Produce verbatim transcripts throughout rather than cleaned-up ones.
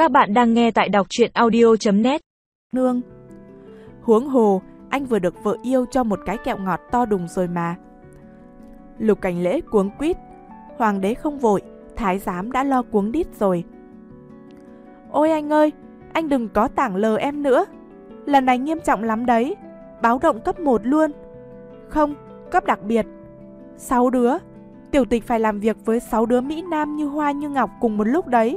Các bạn đang nghe tại đọc truyện audio chấm net. Nương. Huống hồ, anh vừa được vợ yêu cho một cái kẹo ngọt to đùng rồi mà. Lục Cảnh Lễ cuống quýt. Hoàng đế không vội, thái giám đã lo cuống đít rồi. Ôi anh ơi, anh đừng có tảng lờ em nữa. Lần này nghiêm trọng lắm đấy. Báo động cấp một luôn. Không, cấp đặc biệt. Sáu đứa. Tiểu tịch phải làm việc với sáu đứa Mỹ Nam như hoa như ngọc cùng một lúc đấy.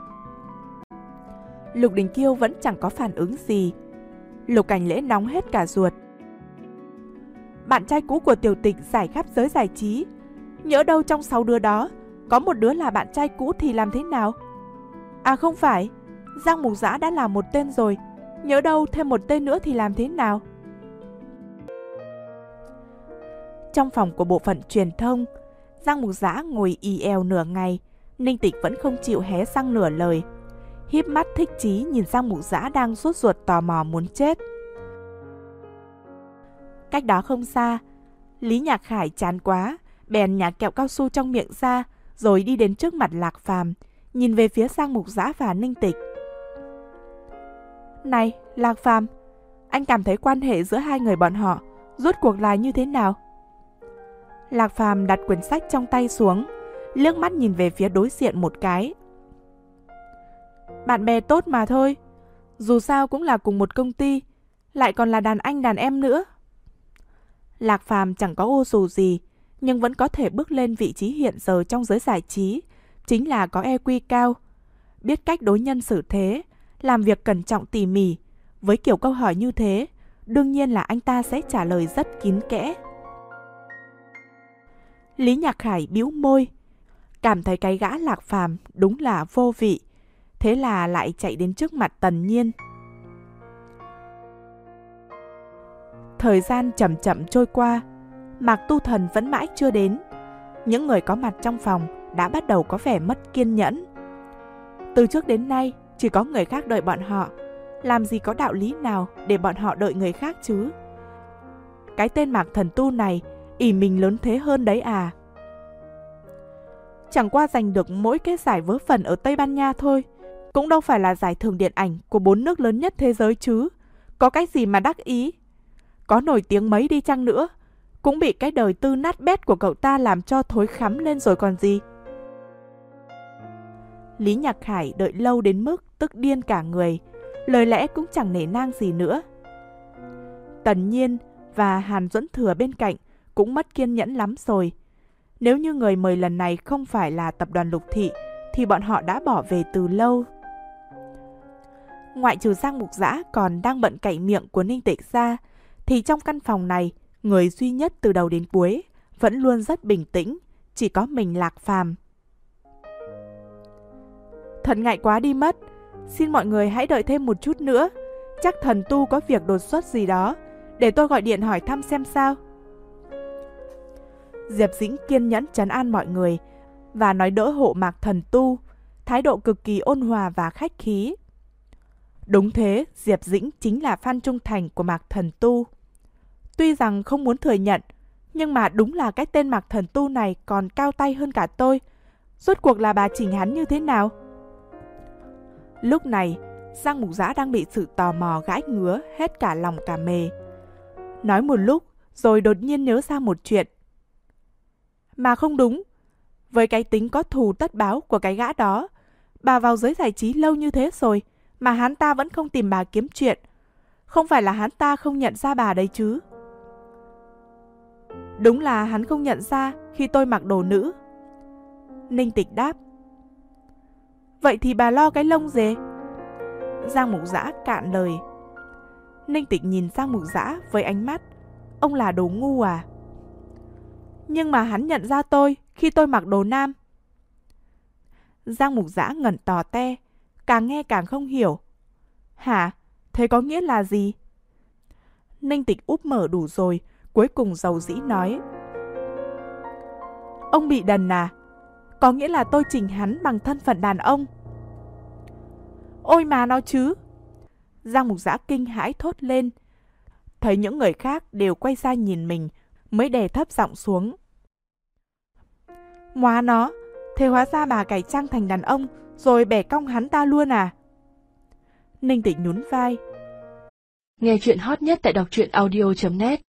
Lục Đình Kiêu vẫn chẳng có phản ứng gì. Lục Cảnh Lễ nóng hết cả ruột. Bạn trai cũ của tiểu tịch giải khắp giới giải trí. Nhỡ đâu trong sáu đứa đó có một đứa là bạn trai cũ thì làm thế nào? À không phải, Giang Mục Dã đã là một tên rồi. Nhỡ đâu thêm một tên nữa thì làm thế nào? Trong phòng của bộ phận truyền thông, Giang Mục Dã ngồi ì èo nửa ngày. Ninh Tịch vẫn không chịu hé răng nửa lời. Híp mắt thích chí nhìn Giang Mục Dã đang sốt ruột tò mò muốn chết. Cách đó không xa, Lý Nhạc Khải chán quá, bèn nhả kẹo cao su trong miệng ra, rồi đi đến trước mặt Lạc Phàm, nhìn về phía Giang Mục Dã và Ninh Tịch. Này, Lạc Phàm, anh cảm thấy quan hệ giữa hai người bọn họ rốt cuộc là như thế nào? Lạc Phàm đặt quyển sách trong tay xuống, liếc mắt nhìn về phía đối diện một cái. Bạn bè tốt mà thôi, dù sao cũng là cùng một công ty, lại còn là đàn anh đàn em nữa. Lạc Phàm chẳng có ô dù gì, nhưng vẫn có thể bước lên vị trí hiện giờ trong giới giải trí, chính là có e quy cao, biết cách đối nhân xử thế, làm việc cẩn trọng tỉ mỉ. Với kiểu câu hỏi như thế, đương nhiên là anh ta sẽ trả lời rất kín kẽ. Lý Nhạc Khải bĩu môi, cảm thấy cái gã Lạc Phàm đúng là vô vị, thế là lại chạy đến trước mặt Tần Nhiên. Thời gian chậm chậm trôi qua, Mạc Tu Thần vẫn mãi chưa đến. Những người có mặt trong phòng đã bắt đầu có vẻ mất kiên nhẫn. Từ trước đến nay, chỉ có người khác đợi bọn họ, làm gì có đạo lý nào để bọn họ đợi người khác chứ? Cái tên Mạc Thần Tu này ỷ mình lớn thế hơn đấy à? Chẳng qua giành được mỗi cái giải vớ vẩn ở Tây Ban Nha thôi, cũng đâu phải là giải thưởng điện ảnh của bốn nước lớn nhất thế giới chứ. Có cái gì mà đắc ý? Có nổi tiếng mấy đi chăng nữa, cũng bị cái đời tư nát bét của cậu ta làm cho thối khắm lên rồi còn gì. Lý Nhạc Khải đợi lâu đến mức tức điên cả người, lời lẽ cũng chẳng nể nang gì nữa. Tần Nhiên và Hàn Duẫn Thừa bên cạnh cũng mất kiên nhẫn lắm rồi. Nếu như người mời lần này không phải là tập đoàn Lục Thị thì bọn họ đã bỏ về từ lâu. Ngoại trừ Giang Mục Dã còn đang bận cạy miệng của Ninh Tịch ra, thì trong căn phòng này, người duy nhất từ đầu đến cuối vẫn luôn rất bình tĩnh, chỉ có mình Lạc Phàm. Thật ngại quá đi mất, xin mọi người hãy đợi thêm một chút nữa, chắc Thần Tu có việc đột xuất gì đó, để tôi gọi điện hỏi thăm xem sao. Diệp Dĩnh kiên nhẫn trấn an mọi người và nói đỡ hộ Mạc Thần Tu, thái độ cực kỳ ôn hòa và khách khí. Đúng thế, Diệp Dĩnh chính là fan trung thành của Mạc Thần Tu. Tuy rằng không muốn thừa nhận, nhưng mà đúng là cái tên Mạc Thần Tu này còn cao tay hơn cả tôi. Rốt cuộc là bà chỉnh hắn như thế nào? Lúc này, Giang Mục Dã đang bị sự tò mò gãi ngứa hết cả lòng cả mề. Nói một lúc, rồi đột nhiên nhớ ra một chuyện. Mà không đúng, với cái tính có thù tất báo của cái gã đó, bà vào giới giải trí lâu như thế rồi, mà hắn ta vẫn không tìm bà kiếm chuyện. Không phải là hắn ta không nhận ra bà đấy chứ? Đúng là hắn không nhận ra khi tôi mặc đồ nữ. Ninh Tịch đáp. Vậy thì bà lo cái lông gì? Giang Mục Dã cạn lời. Ninh Tịch nhìn Giang Mục Dã với ánh mắt, ông là đồ ngu à? Nhưng mà hắn nhận ra tôi khi tôi mặc đồ nam. Giang Mục Dã ngẩn tò te, càng nghe càng không hiểu. Hả? Thế có nghĩa là gì? Ninh Tịch úp mở đủ rồi, cuối cùng dầu dĩ nói. Ông bị đần à? Có nghĩa là tôi chỉnh hắn bằng thân phận đàn ông. Ôi mà nó chứ! Giang Mục Dã kinh hãi thốt lên. Thấy những người khác đều quay ra nhìn mình, mới đè thấp giọng xuống. Móa nó, thế hóa ra bà cải trang thành đàn ông rồi bẻ cong hắn ta luôn à? Ninh Tĩnh nhún vai. Nghe chuyện hot nhất tại đọc truyện audio chấm net